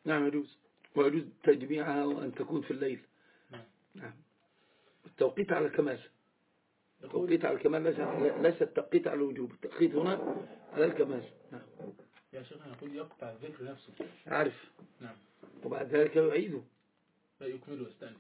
نعم يجوز، ويجوز تجميعها وأن تكون في الليل. نعم. التوقيت على الكمال، التوقيت على الكمال ليس التوقيت على الوجوب، التوقيت هنا على الكمال. نعم. يا شيخنا يقول يقطع الذكر نفسه. عارف. نعم. وبعد ذلك يعيده، لا يكمله ويستأنف.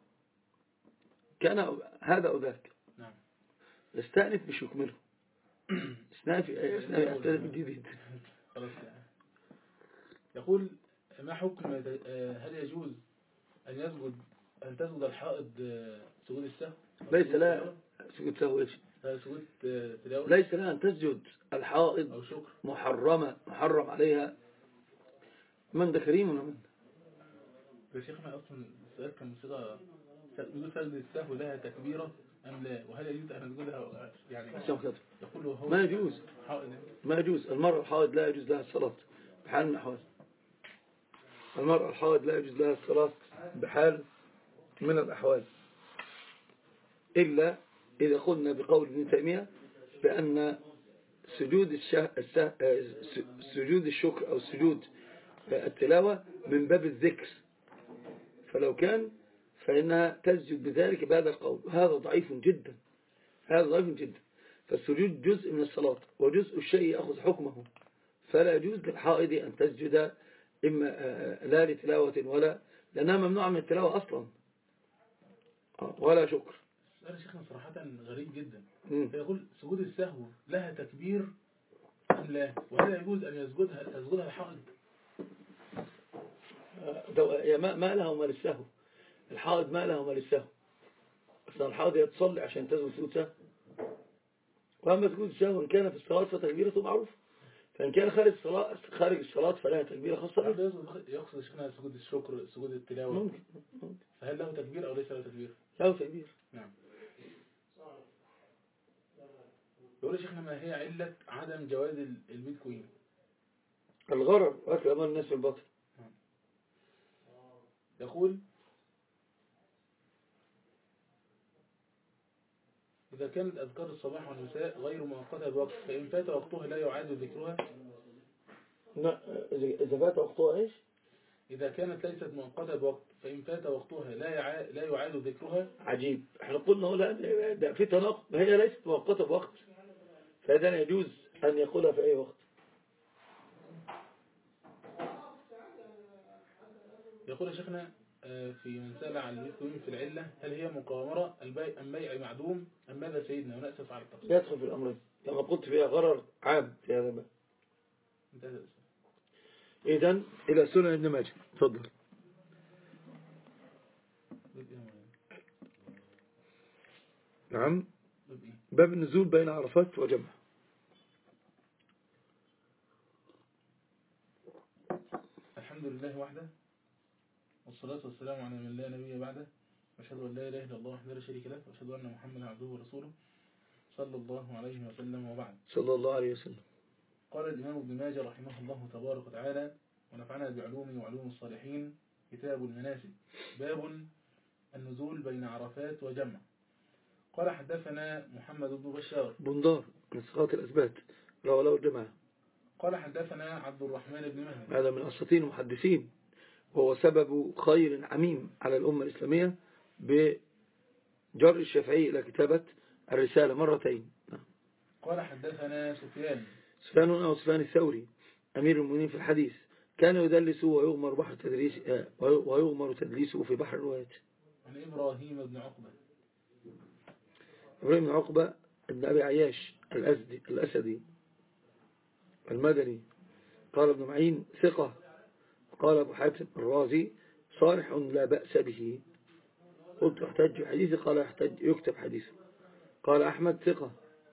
كان هذا أو ذاك. نعم. يستأنف مش يكمله. يستأنف من جديد. خلاص. يقول ما حكم هل يجوز أن تسجد الحائض سجود السهو؟ ليس لا سجود سهو ايش؟ سجود تلاوة. ليس لها أن تسجد الحائض أو شكر. محرم عليها. من ده كريم ولا من؟ يا شيخنا أصلا السؤال كان صيغة يقول سجد السهو لها تكبيرة أم لا، وهل يجوز أن نقولها يعني يقول هو ما يجوز، ما يجوز. المرأة الحائض لا يجوز لها الصلاة بحال من الأحوال. المرأة الحائض لا يجوز لها الصلاة بحال من الأحوال، إلا إذا قلنا بقول ابن تيمية بأن سجود الشكر أو سجود التلاوة من باب الذكر، فلو كان فإنها تسجد بذلك بهذا القول. هذا ضعيف جدا، هذا ضعيف جدا. فالسجود جزء من الصلاة، وجزء الشيء يأخذ حكمه، فلا يجوز للحائض أن تسجد إما لا لتلاوة ولا لأنها ممنوعة من التلاوة أصلا ولا شكر. السؤال شيخنا صراحة غريب جدا. فيقول سجود السهو لها تكبير أم لا، وهل يجوز أن يسجدها الحائض؟ ما لها وما للسهو. الحائض ما لها وما للسهو. أصلا الحائض يتصلي عشان تسجد سجود سهو، وأما سجود السهو إن كان في الصلاة فتكبيرته معروف، فإن كان خارج الصلاة فلها تكبيرة خاصة به. يقصد شيخنا سجود الشكر، سجود التلاوة. ممكن. فهل له تكبير أو ليس له تكبير؟ له تكبير. نعم. يقول شيخنا ما هي علة عدم جواز البيتكوين؟ الغرر وأكل أموال الناس في الباطل. يقول إذا كانت أذكار الصباح والمساء غير مؤقتة بوقت فإن فات وقتها لا يعاد ذكرها. لا، إذا فات وقتها إيش؟ إذا كانت ليست مؤقتة بوقت فإن فات وقتها لا يعاد ذكرها. عجيب، احنا قلنا لا ده في تناقض، هي ليست مؤقتة بوقت، فإذا يجوز أن يقولها في أي وقت. يقول شيخنا في من سأل عن البيتكوين في العلة هل هي مقامرة أم بيع معدوم أم ماذا سيدنا، ونأسف على التقصير. يدخل في الأمرين كما قلت فيها غرر عام في هذا الباب. إذن إلى سنن ابن ماجه. تفضل. نعم. باب النزول بين عرفات وجمع. الحمد لله وحده والصلاة والسلام على من لا نبي بعده، وأشهد أن لا إله إلا الله وحده لا شريك له، وأشهد أن محمدا عبده ورسوله صلى الله عليه وسلم وبعد. صلى الله عليه وسلم. قال الإمام ابن ماجه رحمه الله تبارك وتعالى ونفعنا بعلومه وعلوم الصالحين: كتاب المناسك، باب النزول بين عرفات وجمع. قال حدثنا محمد بن بشار بندار من ثقات الأثبات رواه له الجماعة. قال حدثنا عبد الرحمن بن مهدي، هذا من أساطين المحدثين، وهو سبب خير عميم على الأمة الإسلامية بجر الشافعي إلى كتابة الرسالة مرتين. قال حدثنا سفيان أو سفيان الثوري أمير المؤمنين في الحديث، كان يدلس ويغمر تدليسه في بحر الروايات. عن إبراهيم بن عقبة. إبراهيم بن عقبة ابن أبي عياش الأسدي المدني. قال ابن معين ثقة. قال أبو حاتم الرازي صالح لا بأس به. قلت يحتج حديثه، قال يكتب حديثه. قال أحمد ثقة.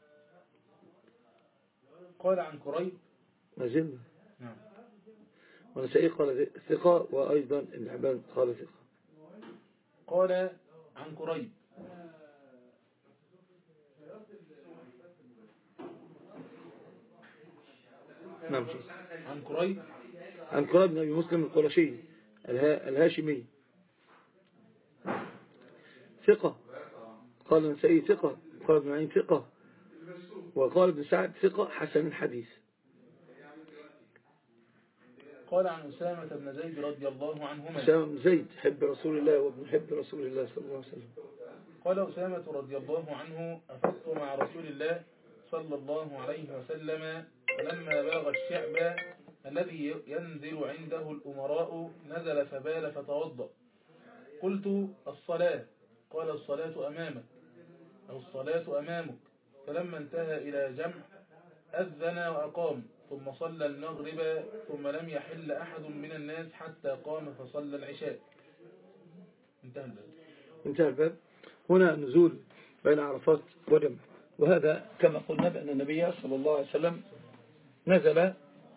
قال عن كريب ما زلنا. نعم. ونسائي قال ثقة، وأيضا ابن حبان قال ثقة. قال عن كريب نعم. عن كريب بن أبي مسلم القرشي الهاشمي ثقة. قال النسائي ثقة. قال ابن معين ثقة. وقال ابن سعد ثقة حسن الحديث. قال عن أسامة بن زيد رضي الله عنهما. أسامة بن زيد حب رسول الله وابن حب رسول الله صلى الله عليه وسلم. قال أسامة رضي الله عنه: أفضت مع رسول الله صلى الله عليه وسلم، فلما بلغ الشعب الذي ينزل عنده الأمراء نزل فبال فتوضأ. قلت: الصلاة؟ قال: الصلاة أمامك أو الصلاة أمامك. فلما انتهى إلى جمع أذن وأقام، ثم صلى المغرب، ثم لم يحل أحد من الناس حتى قام فصلى العشاء. انتهى الباب. هنا نزول بين عرفات وجمع، وهذا كما قلنا بأن النبي صلى الله عليه وسلم نزل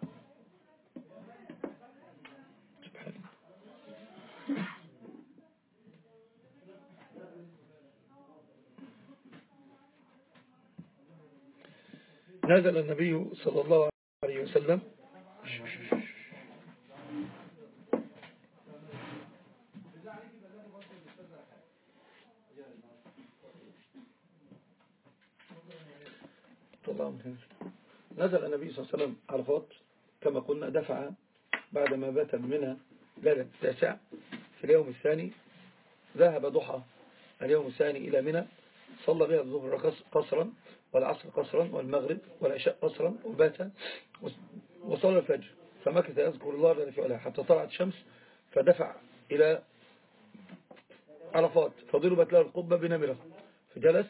النبي صلى الله عليه وسلم نزل النبي صلى الله عليه وسلم عرفات كما قلنا، دفع بعدما بات منها ليلة التاسع في اليوم الثاني، ذهب ضحى اليوم الثاني إلى منى، صلى بها الظهر قصرا والعصر قصرا والمغرب والعشاء قصرا، وبات وصلى الفجر، فمكث يذكر الله جل في علاه حتى طلعت الشمس، فدفع إلى عرفات فضربت له القبة بنمرة، فجلس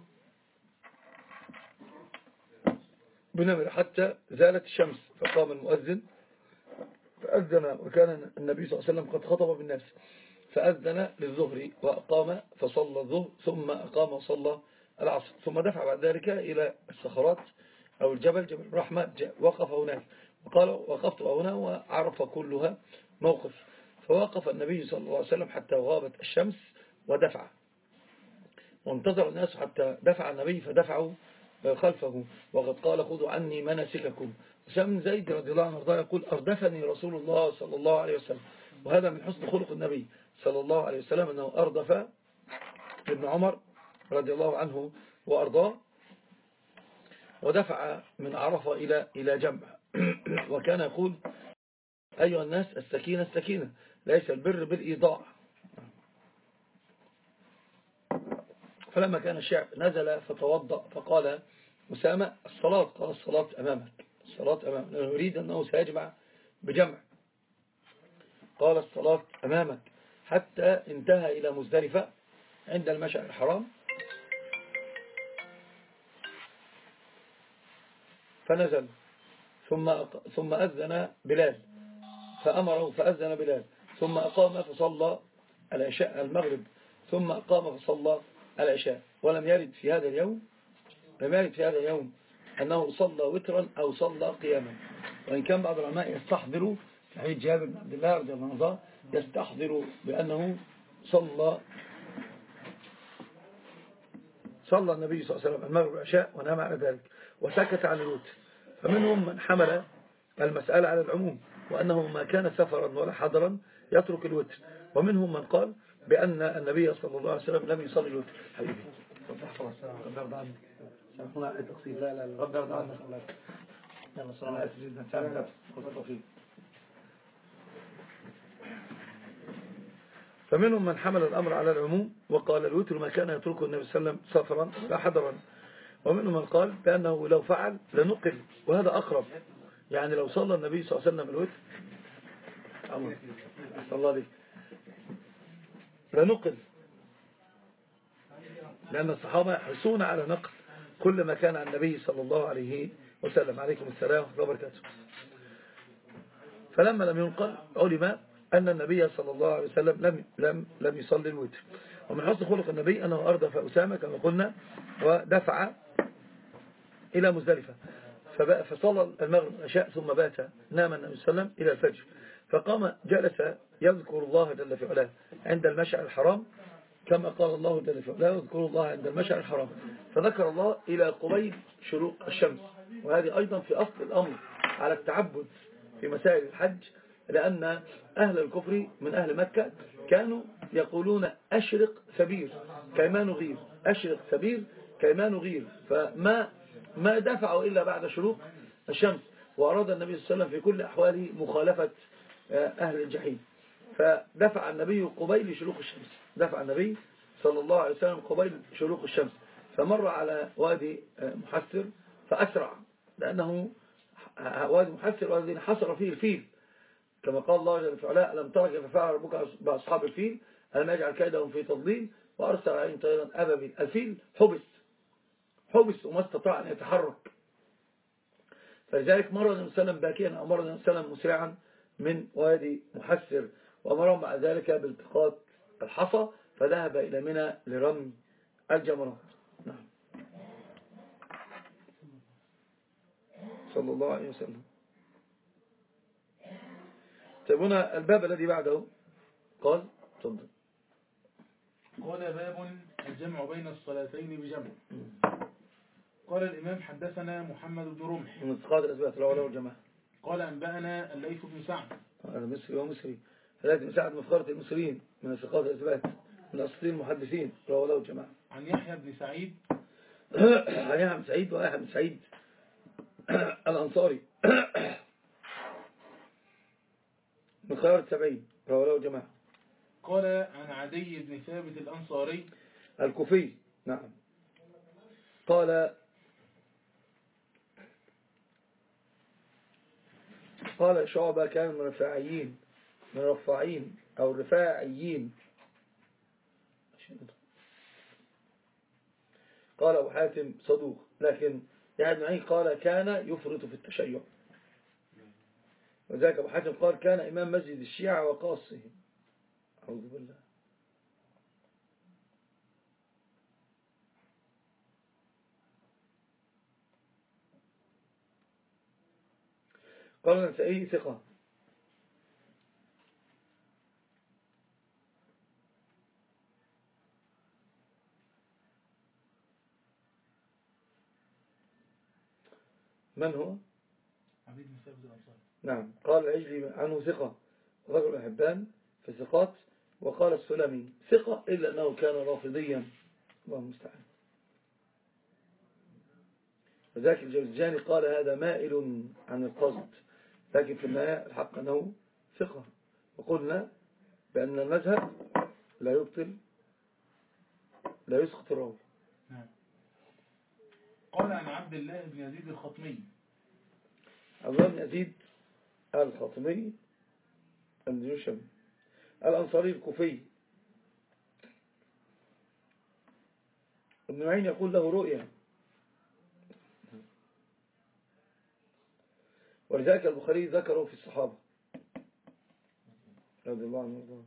بنمرة حتى زالت الشمس، فقام المؤذن فأذن، وكان النبي صلى الله عليه وسلم قد خطب بالناس، فأذن للظهر وأقام فصلى الظهر، ثم أقام وصلى العصر، ثم دفع بعد ذلك إلى الصخرات أو الجبل، جبل الرحمة، وقف هناك وقال: وقفت هنا، وعرف كلها موقف. فوقف النبي صلى الله عليه وسلم حتى غابت الشمس ودفع، وانتظر الناس حتى دفع النبي فدفعوا خلفه، وقد قال: خذوا عني مناسككم. أسامة بن زيد رضي الله عنه يقول: أردفني رسول الله صلى الله عليه وسلم، وهذا من حسن خلق النبي صلى الله عليه وسلم أنه أردف ابن عمر رضي الله عنه وأرضاه، ودفع من عرفة إلى جمع. وكان يقول: أيها الناس، السكينة السكينة، ليس البر بالإيضاع. فلما كان الشعب نزل فتوضأ، فقال أسامة: الصلاة؟ قال: الصلاة أمامك، الصلاة أمامك، لأنه يريد أنه سيجمع بجمع. قال: الصلاة أمامك، حتى انتهى إلى مزدلفة عند المشعر الحرام، فنزل ثم أذن بلال فأمره فأذن بلال، ثم أقام فصلى العشاء المغرب، ثم أقام فصلى العشاء. ولم يرد في هذا اليوم أنه صلى وترا أو صلى قياما، وإن كان بعض العلماء يستحضروا في حديث جابر بن عبد الله رضي الله عنه، يستحضر بأنه صلى النبي صلى الله عليه وسلم المغرب والعشاء ونام على ذلك وسكت عن الوتر. فمنهم من حمل المسألة على العموم، وأنه ما كان سفرا ولا حضرا يترك الوتر، ومنهم من قال بأن النبي صلى الله عليه وسلم لم يصلي الوتر. حبيبي رب يحفظك، رب يرضى عنك، سامحونا على التقصير، لا رب يرضى عنك، يلا صلى اسف جدا، سامحنا التوفيق. فمنهم من حمل الأمر على العموم وقال: الوتر ما كان يتركه النبي صلى الله عليه وسلم سفرا لا حضرا. ومنهم من قال بأنه لو فعل لنقل، وهذا أقرب، يعني لو صلى النبي صلى الله عليه وسلم الوتر صلى عليه لنقل، لأن الصحابة يحرصون على نقل كل ما كان عن النبي صلى الله عليه وسلم. عليكم السلام ورحمة الله وبركاته. فلما لم ينقل علم أن النبي صلى الله عليه وسلم لم يصلي الوتر. ومن حسن خلق النبي أنه أردف أسامة كما قلنا ودفع إلى مزدلفة، فصلى المغرب والعشاء، ثم بات نام النبي صلى الله عليه وسلم إلى الفجر، فقام جلس يذكر الله جل في علاه عند المشعر الحرام، كما قال الله جل في علاه: يذكر الله عند المشعر الحرام، فذكر الله إلى قبيل شروق الشمس. وهذه أيضا في أصل الأمر على التعبد في مسائل الحج، لأن أهل الكفر من أهل مكة كانوا يقولون: أشرق ثبير كيما نغير، أشرق ثبير كيما نغير، فما دفعوا إلا بعد شروق الشمس. وأراد النبي صلى الله عليه وسلم في كل أحواله مخالفة أهل الجحيم. فدفع النبي قبيل شروق الشمس، دفع النبي صلى الله عليه وسلم قبيل شروق الشمس، فمر على وادي محسر فأسرع، لأنه وادي محسر وادي حصر فيه الفيل، كما قال الله جل في علاه: ألم تر كيف فعل ربك بأصحاب الفيل ألم يجعل كيدهم في تضليل وأرسل عليهم طيرا أبابيل. الفيل حبس وما استطاع أن يتحرك، فلذلك مر النبي صلى الله عليه وسلم باكيا، أمر النبي صلى الله عليه وسلم مسرعا من وادي محسر، وأمرهم بعد ذلك بالتقاط الحصى، فذهب إلى منى لرمي الجمرات. نعم. صلى الله عليه وسلم. طيب هنا الباب الذي بعده قال تفضل. قال باب الجمع بين الصلاتين بجمع. قال الإمام حدثنا محمد بن رمح من اتقاد الأثبات الأولى والجماعة. قال أنبأنا الليث بن سعد. هذا مصري ومصري، الليث بن سعد مفخرة المصريين من اتقاد الأثبات من أساطير المحدثين الأولى والجماعة. عن يحيى بن سعيد عن يحيى بن سعيد ويحيى بن سعيد الأنصاري من خيار السبعين الأولى والجماعة. قال عن عدي بن ثابت الأنصاري الكوفي. نعم. قال شعبة كان من الرفاعين أو الرفاعيين. قال أبو حاتم صدوق، لكن يعني معين قال كان يفرط في التشيع، وذلك أبو حاتم قال كان إمام مسجد الشيعة وقاصهم. أعوذ بالله. قال النسائي ثقة. من هو؟ عدي بن ثابت الأنصاري. نعم. قال العجلي عنه ثقة، رجل حبان في ثقات، وقال السلمي ثقة إلا أنه كان رافضيا، الله المستعان. وذاك الجوزجاني قال هذا مائل عن القصد، لكن في النهاية الحق أنه ثقة. وقلنا بأن المذهب لا يبطل لا يسقط الراوي. قال عن عبد الله بن يزيد الخطمي. عبد الله بن يزيد الخطمي الجوشمي الأنصاري الكوفي. ابن معين يقول له رؤيا، ولذلك البخاري ذكره في الصحابة رضي الله عنه وارضاه.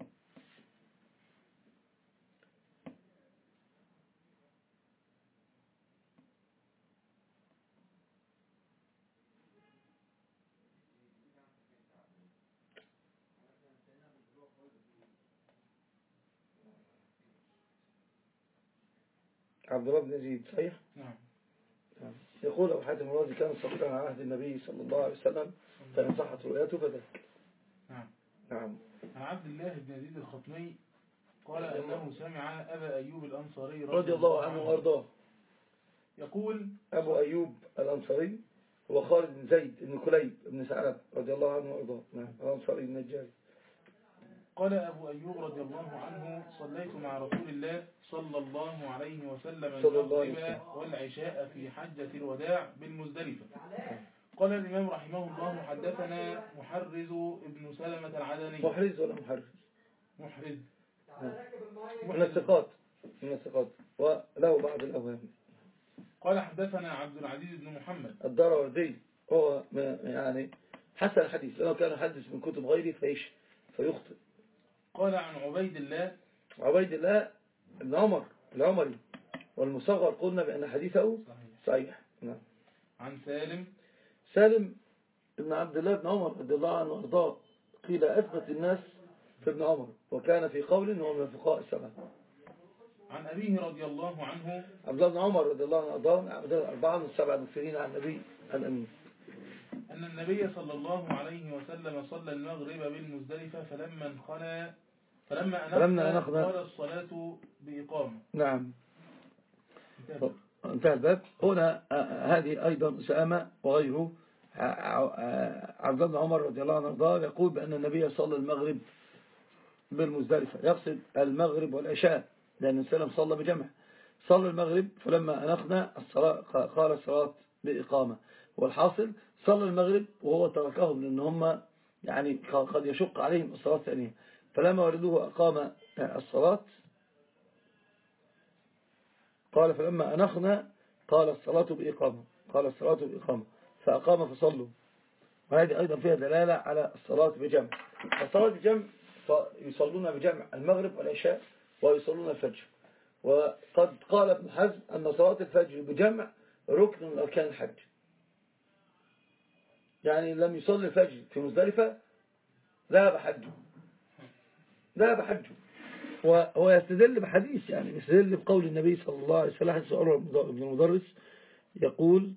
عبد الله بن يزيد صحيح؟ نعم. يقول أبو حاتم الرازي كان صديقا على عهد النبي صلى الله عليه وسلم، فإن صحت رؤيته فذاك. نعم. عن عبد الله بن يزيد الخطمي قال أنه سمع أبا أيوب الأنصاري رضي الله عنه وارضاه يقول أبو أيوب الأنصاري هو خالد بن زيد بن كليب بن ثعلب رضي الله عنه وارضاه. نعم. الأنصاري النجاري. قال أبو أيوب رضي الله عنه صليت مع رسول الله صلى الله عليه وسلم المغرب والعشاء في حجة الوداع بالمزدلفة. قال الإمام رحمه الله حدثنا محرز ابن سلمة العدني. محرز ولا محرز؟ محرز. من الثقات وله بعض الأوهام. قال حدثنا عبد العزيز بن محمد الدراوردي، هو يعني حسن الحديث، لأنه كان يحدث من كتب غيره فيخطئ. قال عن عبيد الله بن عمر العمري، والمصغر قلنا بأن حديثه صحيح. نعم. عن سالم بن عبد الله بن عمر رضي الله عنه وارضاه، قيل أثبت الناس في ابن عمر، وكان في قول هو من الفقهاء السبعة. عن أبيه رضي الله عنه عبد الله بن عمر رضي الله عنه وارضاه عبد الأربعة من السبعة المكثرين عن النبي الأمين أن النبي صلى الله عليه وسلم صلى المغرب بالمزدلفة فلما أنخنا قال الصلاة بإقامة. نعم. انتهى الباب. هنا هذه أيضا أسامة وغيره عبد الله بن عمر رضي الله عنه وارضاه يقول بأن النبي صلى المغرب بالمزدلفة، يقصد المغرب والعشاء، لأن السلام صلى بجمع. صلى المغرب فلما أنخنا الصلاة قال الصلاة بإقامة. والحاصل صلى المغرب وهو تركهم لأن هم يعني قد يشق عليهم الصلاة الثانية، فلما وردوه أقام الصلاة. قال فلما أنخنا قال الصلاة بإقامة فأقام فصلوا. وهذه أيضا فيها دلالة على الصلاة بجمع. الصلاة بجمع يصلون بجمع المغرب والعشاء ويصلون الفجر. وقد قال ابن حزم أن صلاة الفجر بجمع ركن من أركان الحج، يعني لم يصلي الفجر في مزدلفة ذهب حجه. وهو يستدل بحديث، يعني يستدل بقول النبي صلى الله عليه وسلم حديث عروة بن المدرس يقول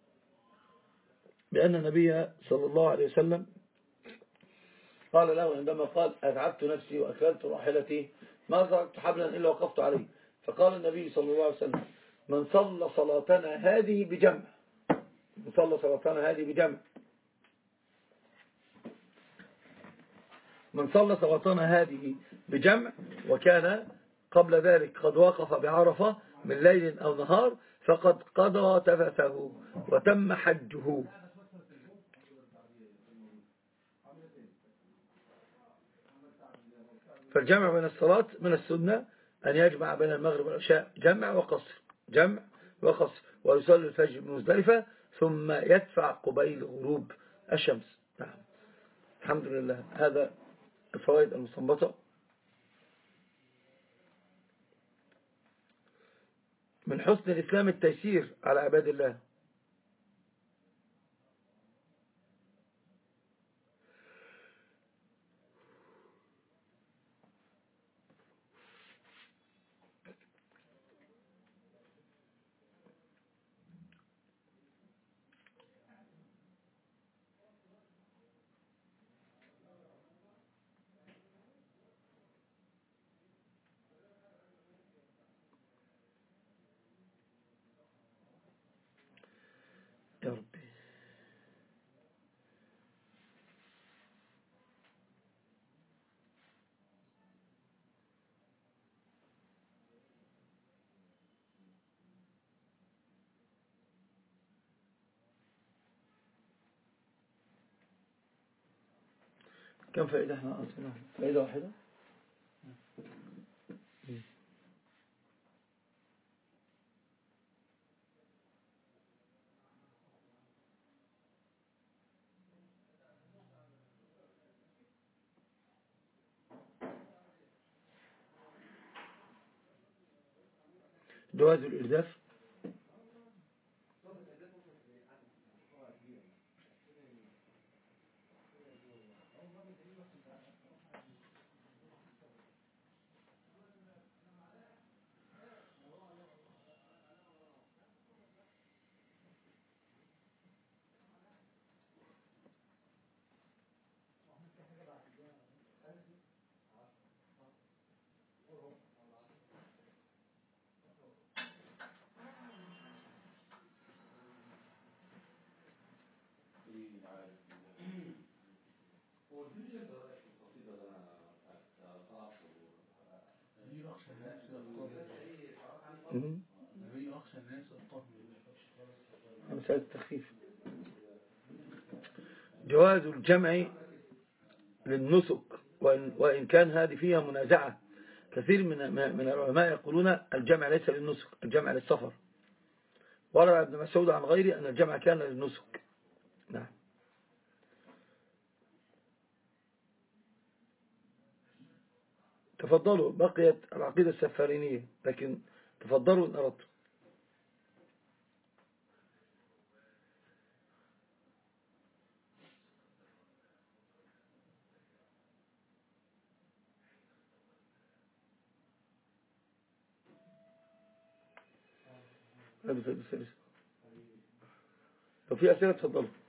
بأن النبي صلى الله عليه وسلم قال له عندما قال أتعبت نفسي وأكلت راحلتي ما تركت حبلا إلا وقفت عليه، فقال النبي صلى الله عليه وسلم من صلى صلاتنا هذه بجمع وكان قبل ذلك قد وقف بعرفة من ليل أو نهار فقد قضى تفثه وتم حجه. فالجمع بين الصلاة من السنة أن يجمع بين المغرب والعشاء جمع وقصر ويصلي الفجر بمزدلفة ثم يدفع قبيل غروب الشمس. نعم. الحمد لله. هذا الفوائد المستنبطة من حسن الإسلام التيسير على عباد الله. يا ربي. كم فائدة احنا أصلنا؟ فائدة واحدة. جواز الإرداف. مسألة التخفيف. جواز الجمع للنسك وإن كان هذه فيها منازعة. كثير من العلماء يقولون الجمع ليس للنسك، الجمع للسفر. وروى ابن مسعود عن غيره أن الجمع كان للنسك. نعم. تفضلوا، بقيت العقيدة السفارينية لكن تفضلوا إن أردتم. لو في أسئلة تفضلوا.